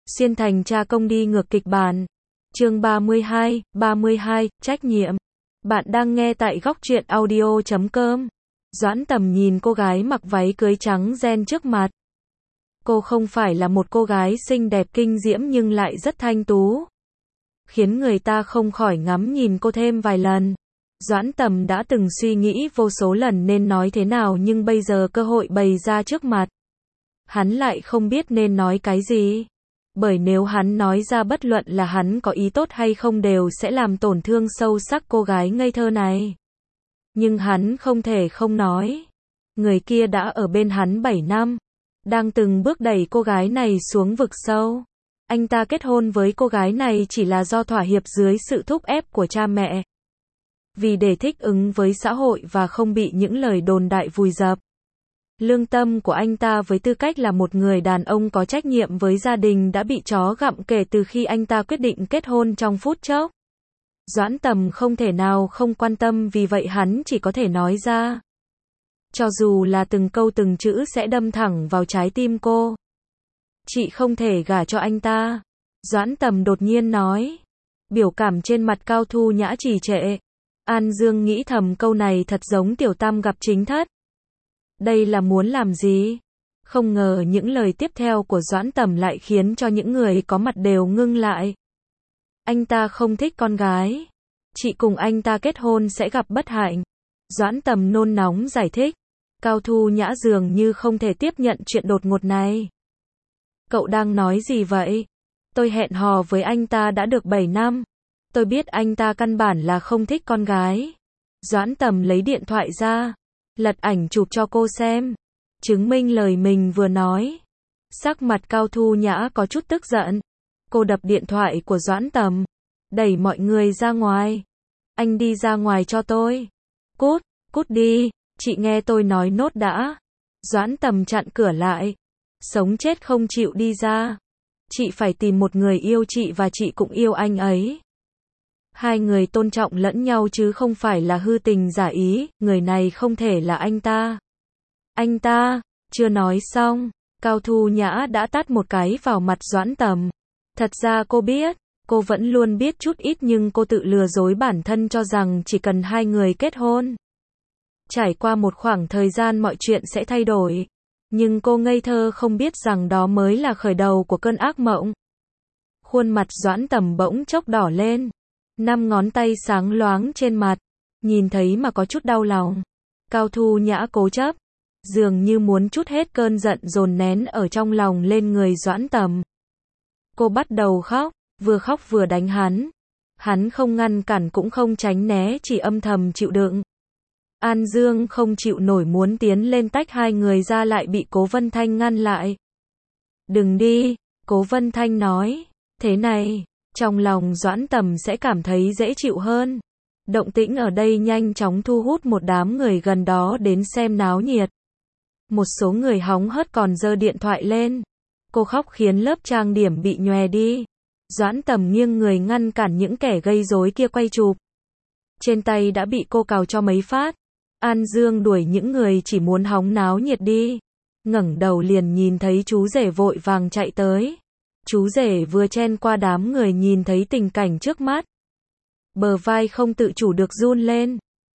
Xuyên thành cha công đi ngược kịch bản. Chương 32, trách nhiệm. Bạn đang nghe tại góc truyện audio.com. Doãn Tầm nhìn cô gái mặc váy cưới trắng ren trước mặt. Cô không phải là một cô gái xinh đẹp kinh diễm nhưng lại rất thanh tú, khiến người ta không khỏi ngắm nhìn cô thêm vài lần. Doãn Tầm đã từng suy nghĩ vô số lần nên nói thế nào, nhưng bây giờ cơ hội bày ra trước mặt, hắn lại không biết nên nói cái gì. Bởi nếu hắn nói ra, bất luận là hắn có ý tốt hay không đều sẽ làm tổn thương sâu sắc cô gái ngây thơ này. Nhưng hắn không thể không nói. Người kia đã ở bên hắn 7 năm, đang từng bước đẩy cô gái này xuống vực sâu. Anh ta kết hôn với cô gái này chỉ là do thỏa hiệp dưới sự thúc ép của cha mẹ, vì để thích ứng với xã hội và không bị những lời đồn đại vùi dập. Lương tâm của anh ta với tư cách là một người đàn ông có trách nhiệm với gia đình đã bị chó gặm kể từ khi anh ta quyết định kết hôn trong phút chốc. Doãn Tầm không thể nào không quan tâm, vì vậy hắn chỉ có thể nói ra. Cho dù là từng câu từng chữ sẽ đâm thẳng vào trái tim cô. Chị không thể gả cho anh ta. Doãn Tầm đột nhiên nói. Biểu cảm trên mặt Cao Thu Nhã trì trệ. An Dương nghĩ thầm câu này thật giống tiểu tam gặp chính thất. Đây là muốn làm gì? Không ngờ những lời tiếp theo của Doãn Tầm lại khiến cho những người có mặt đều ngưng lại. Anh ta không thích con gái. Chị cùng anh ta kết hôn sẽ gặp bất hạnh. Doãn Tầm nôn nóng giải thích. Cao Thu Nhã dường như không thể tiếp nhận chuyện đột ngột này. Cậu đang nói gì vậy? Tôi hẹn hò với anh ta đã được 7 năm. Tôi biết anh ta căn bản là không thích con gái. Doãn Tầm lấy điện thoại ra, lật ảnh chụp cho cô xem, chứng minh lời mình vừa nói. Sắc mặt Cao Thu Nhã có chút tức giận. Cô đập điện thoại của Doãn Tầm, đẩy mọi người ra ngoài. Anh đi ra ngoài cho tôi. Cút, cút đi, chị nghe tôi nói nốt đã. Doãn Tầm chặn cửa lại. Sống chết không chịu đi ra. Chị phải tìm một người yêu chị và chị cũng yêu anh ấy. Hai người tôn trọng lẫn nhau chứ không phải là hư tình giả ý, người này không thể là anh ta. Anh ta, chưa nói xong, Cao Thu Nhã đã tát một cái vào mặt Doãn Tầm. Thật ra cô biết, cô vẫn luôn biết chút ít nhưng cô tự lừa dối bản thân cho rằng chỉ cần hai người kết hôn, trải qua một khoảng thời gian mọi chuyện sẽ thay đổi. Nhưng cô ngây thơ không biết rằng đó mới là khởi đầu của cơn ác mộng. Khuôn mặt Doãn Tầm bỗng chốc đỏ lên. 5 ngón tay sáng loáng trên mặt, nhìn thấy mà có chút đau lòng. Cao Thu Nhã cố chấp, dường như muốn trút hết cơn giận dồn nén ở trong lòng lên người Doãn Tầm. Cô bắt đầu khóc vừa đánh hắn. Hắn không ngăn cản cũng không tránh né, chỉ âm thầm chịu đựng. An Dương không chịu nổi muốn tiến lên tách hai người ra, lại bị Cố Vân Thanh ngăn lại. Đừng đi, Cố Vân Thanh nói. Thế này, trong lòng Doãn Tầm sẽ cảm thấy dễ chịu hơn. Động tĩnh ở đây nhanh chóng thu hút một đám người gần đó đến xem náo nhiệt. Một số người hóng hớt còn giơ điện thoại lên. Cô khóc khiến lớp trang điểm bị nhòe đi. Doãn Tầm nghiêng người ngăn cản những kẻ gây rối kia quay chụp. Trên tay đã bị cô cào cho mấy phát. An Dương đuổi những người chỉ muốn hóng náo nhiệt đi. Ngẩng đầu liền nhìn thấy chú rể vội vàng chạy tới. Chú rể vừa chen qua đám người nhìn thấy tình cảnh trước mắt, bờ vai không tự chủ được run lên.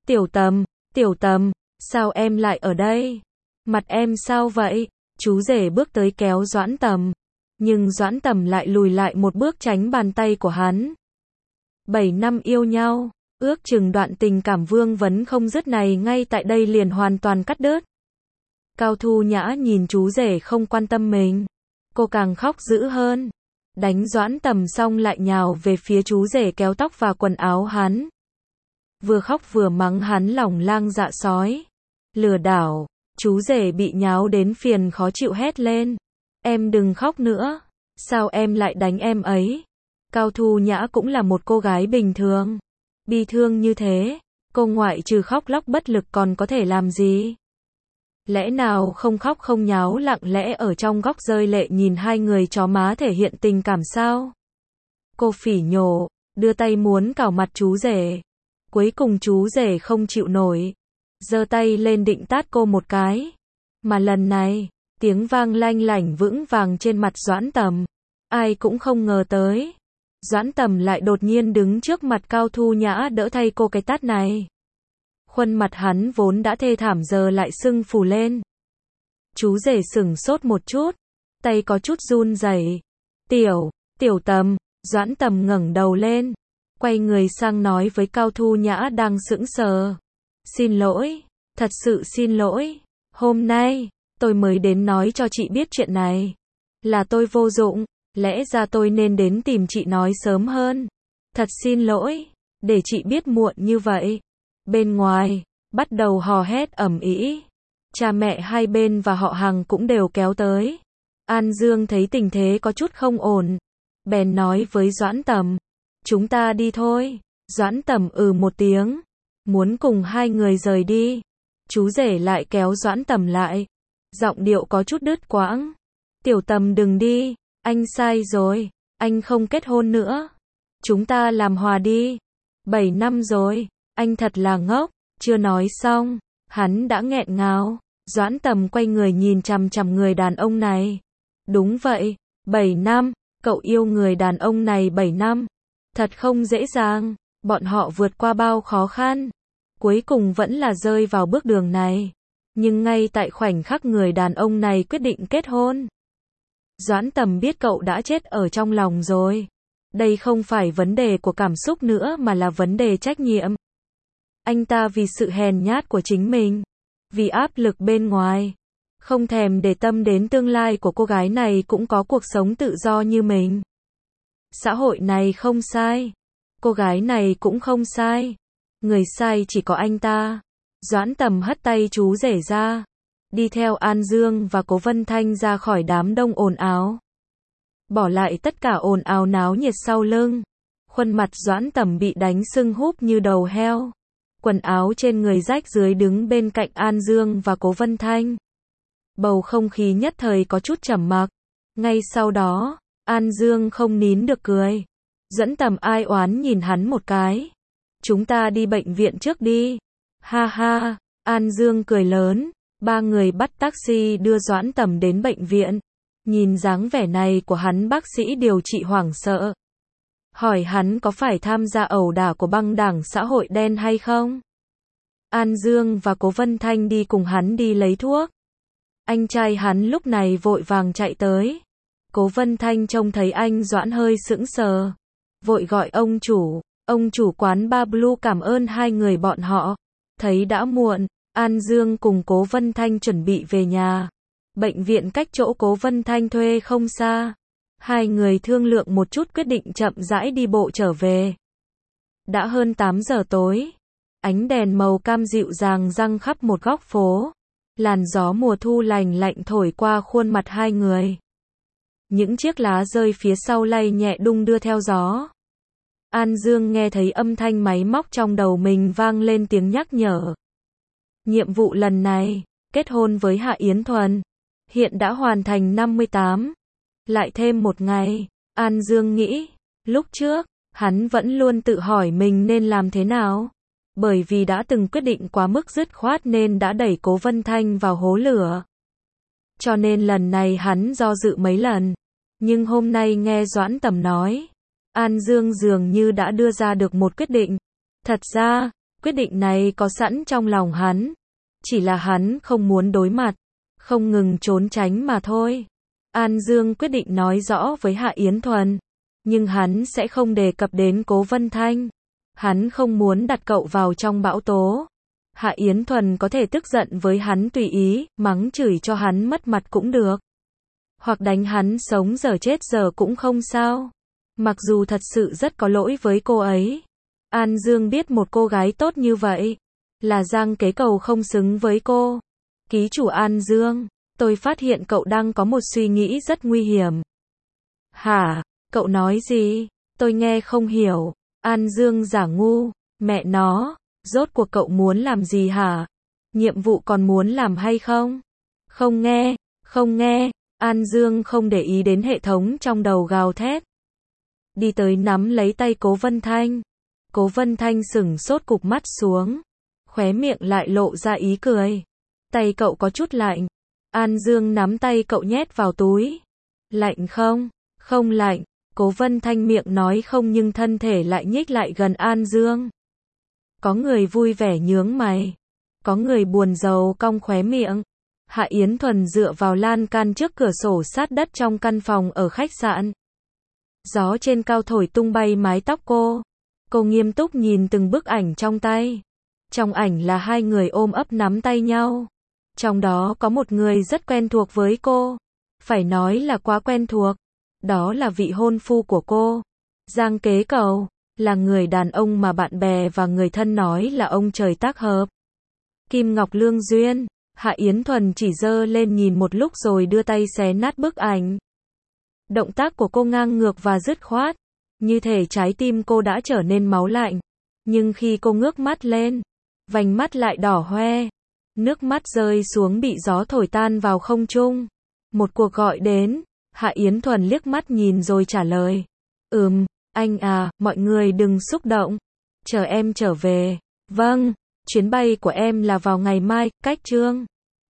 Tiểu Tầm, sao em lại ở đây? Mặt em sao vậy? Chú rể bước tới kéo Doãn Tầm, nhưng Doãn Tầm lại lùi lại một bước tránh bàn tay của hắn. 7 năm yêu nhau, ước chừng đoạn tình cảm vương vấn không dứt này ngay tại đây liền hoàn toàn cắt đứt. Cao Thu Nhã nhìn chú rể không quan tâm mình. Cô càng khóc dữ hơn. Đánh Doãn Tầm xong lại nhào về phía chú rể kéo tóc và quần áo hắn. Vừa khóc vừa mắng hắn lòng lang dạ sói. Lừa đảo. Chú rể bị nháo đến phiền khó chịu hét lên. Em đừng khóc nữa. Sao em lại đánh em ấy? Cao Thu Nhã cũng là một cô gái bình thường. Bi thương như thế, cô ngoại trừ khóc lóc bất lực còn có thể làm gì? Lẽ nào không khóc không nháo lặng lẽ ở trong góc rơi lệ nhìn hai người chó má thể hiện tình cảm sao? Cô phỉ nhổ, đưa tay muốn cào mặt chú rể. Cuối cùng chú rể không chịu nổi, giơ tay lên định tát cô một cái. Mà lần này, tiếng vang lanh lảnh vững vàng trên mặt Doãn Tầm. Ai cũng không ngờ tới. Doãn Tầm lại đột nhiên đứng trước mặt Cao Thu Nhã đỡ thay cô cái tát này. Khuôn mặt hắn vốn đã thê thảm giờ lại sưng phù lên. Chú rể sửng sốt một chút, tay có chút run rẩy. Tiểu Tầm, Doãn Tầm ngẩng đầu lên, quay người sang nói với Cao Thu Nhã đang sững sờ. Xin lỗi, thật sự xin lỗi, hôm nay, tôi mới đến nói cho chị biết chuyện này. Là tôi vô dụng, lẽ ra tôi nên đến tìm chị nói sớm hơn. Thật xin lỗi, để chị biết muộn như vậy. Bên ngoài, bắt đầu hò hét ầm ĩ. Cha mẹ hai bên và họ hàng cũng đều kéo tới. An Dương thấy tình thế có chút không ổn, bèn nói với Doãn Tầm, chúng ta đi thôi. Doãn Tầm một tiếng, muốn cùng hai người rời đi. Chú rể lại kéo Doãn Tầm lại, giọng điệu có chút đứt quãng. Tiểu Tầm đừng đi, anh sai rồi, anh không kết hôn nữa. Chúng ta làm hòa đi. 7 năm rồi, anh thật là ngốc. Chưa nói xong, hắn đã nghẹn ngào. Doãn Tầm quay người nhìn chằm chằm người đàn ông này. Đúng vậy, 7 năm, cậu yêu người đàn ông này 7 năm. Thật không dễ dàng, bọn họ vượt qua bao khó khăn. Cuối cùng vẫn là rơi vào bước đường này. Nhưng ngay tại khoảnh khắc người đàn ông này quyết định kết hôn, Doãn Tầm biết cậu đã chết ở trong lòng rồi. Đây không phải vấn đề của cảm xúc nữa mà là vấn đề trách nhiệm. Anh ta vì sự hèn nhát của chính mình, vì áp lực bên ngoài, không thèm để tâm đến tương lai của cô gái này cũng có cuộc sống tự do như mình. Xã hội này không sai, cô gái này cũng không sai. Người sai chỉ có anh ta. Doãn Tầm hất tay chú rể ra, đi theo An Dương và Cố Vân Thanh ra khỏi đám đông ồn ào. Bỏ lại tất cả ồn ào náo nhiệt sau lưng. Khuôn mặt Doãn Tầm bị đánh sưng húp như đầu heo. Quần áo trên người rách rưới đứng bên cạnh An Dương và Cố Vân Thanh. Bầu không khí nhất thời có chút trầm mặc. Ngay sau đó, An Dương không nín được cười. Doãn Tầm ai oán nhìn hắn một cái. Chúng ta đi bệnh viện trước đi. Ha ha, An Dương cười lớn. Ba người bắt taxi đưa Doãn Tầm đến bệnh viện. Nhìn dáng vẻ này của hắn, bác sĩ điều trị hoảng sợ. Hỏi hắn có phải tham gia ẩu đả của băng đảng xã hội đen hay không? An Dương và Cố Vân Thanh đi cùng hắn đi lấy thuốc. Anh trai hắn lúc này vội vàng chạy tới. Cố Vân Thanh trông thấy anh Doãn hơi sững sờ. Vội gọi ông chủ quán Bar Blue cảm ơn hai người bọn họ. Thấy đã muộn, An Dương cùng Cố Vân Thanh chuẩn bị về nhà. Bệnh viện cách chỗ Cố Vân Thanh thuê không xa. Hai người thương lượng một chút quyết định chậm rãi đi bộ trở về. Đã hơn 8 giờ tối. Ánh đèn màu cam dịu dàng răng khắp một góc phố. Làn gió mùa thu lành lạnh thổi qua khuôn mặt hai người. Những chiếc lá rơi phía sau lay nhẹ đung đưa theo gió. An Dương nghe thấy âm thanh máy móc trong đầu mình vang lên tiếng nhắc nhở. Nhiệm vụ lần này, kết hôn với Hạ Yến Thuần, hiện đã hoàn thành 58. Lại thêm một ngày, An Dương nghĩ, lúc trước, hắn vẫn luôn tự hỏi mình nên làm thế nào. Bởi vì đã từng quyết định quá mức dứt khoát nên đã đẩy Cố Vân Thanh vào hố lửa. Cho nên lần này hắn do dự mấy lần. Nhưng hôm nay nghe Doãn Tầm nói, An Dương dường như đã đưa ra được một quyết định. Thật ra, quyết định này có sẵn trong lòng hắn. Chỉ là hắn không muốn đối mặt, không ngừng trốn tránh mà thôi. An Dương quyết định nói rõ với Hạ Yến Thuần. Nhưng hắn sẽ không đề cập đến Cố Vân Thanh. Hắn không muốn đặt cậu vào trong bão tố. Hạ Yến Thuần có thể tức giận với hắn tùy ý, mắng chửi cho hắn mất mặt cũng được. Hoặc đánh hắn sống giờ chết giờ cũng không sao. Mặc dù thật sự rất có lỗi với cô ấy. An Dương biết một cô gái tốt như vậy là Giang Kế Cầu không xứng với cô. Ký chủ An Dương, tôi phát hiện cậu đang có một suy nghĩ rất nguy hiểm. Hả? Cậu nói gì? Tôi nghe không hiểu. An Dương giả ngu. Mẹ nó, rốt cuộc cậu muốn làm gì hả? Nhiệm vụ còn muốn làm hay không? Không nghe. An Dương không để ý đến hệ thống trong đầu gào thét. Đi tới nắm lấy tay Cố Vân Thanh. Cố Vân Thanh sửng sốt cụp mắt xuống. Khóe miệng lại lộ ra ý cười. Tay cậu có chút lạnh. An Dương nắm tay cậu nhét vào túi. Lạnh không? Không lạnh, Cố Vân Thanh miệng nói không nhưng thân thể lại nhích lại gần An Dương. Có người vui vẻ nhướng mày, có người buồn rầu cong khóe miệng. Hạ Yến Thuần dựa vào lan can trước cửa sổ sát đất trong căn phòng ở khách sạn. Gió trên cao thổi tung bay mái tóc cô. Cô nghiêm túc nhìn từng bức ảnh trong tay. Trong ảnh là hai người ôm ấp nắm tay nhau. Trong đó có một người rất quen thuộc với cô. Phải nói là quá quen thuộc. Đó là vị hôn phu của cô. Giang Kế Cầu, là người đàn ông mà bạn bè và người thân nói là ông trời tác hợp. Kim Ngọc Lương Duyên, Hạ Yến Thuần chỉ giơ lên nhìn một lúc rồi đưa tay xé nát bức ảnh. Động tác của cô ngang ngược và dứt khoát, như thể trái tim cô đã trở nên máu lạnh. Nhưng khi cô ngước mắt lên, vành mắt lại đỏ hoe. Nước mắt rơi xuống bị gió thổi tan vào không trung. Một cuộc gọi đến, Hạ Yến Thuần liếc mắt nhìn rồi trả lời. Anh à, mọi người đừng xúc động. Chờ em trở về. Vâng, chuyến bay của em là vào ngày mai, cách chương.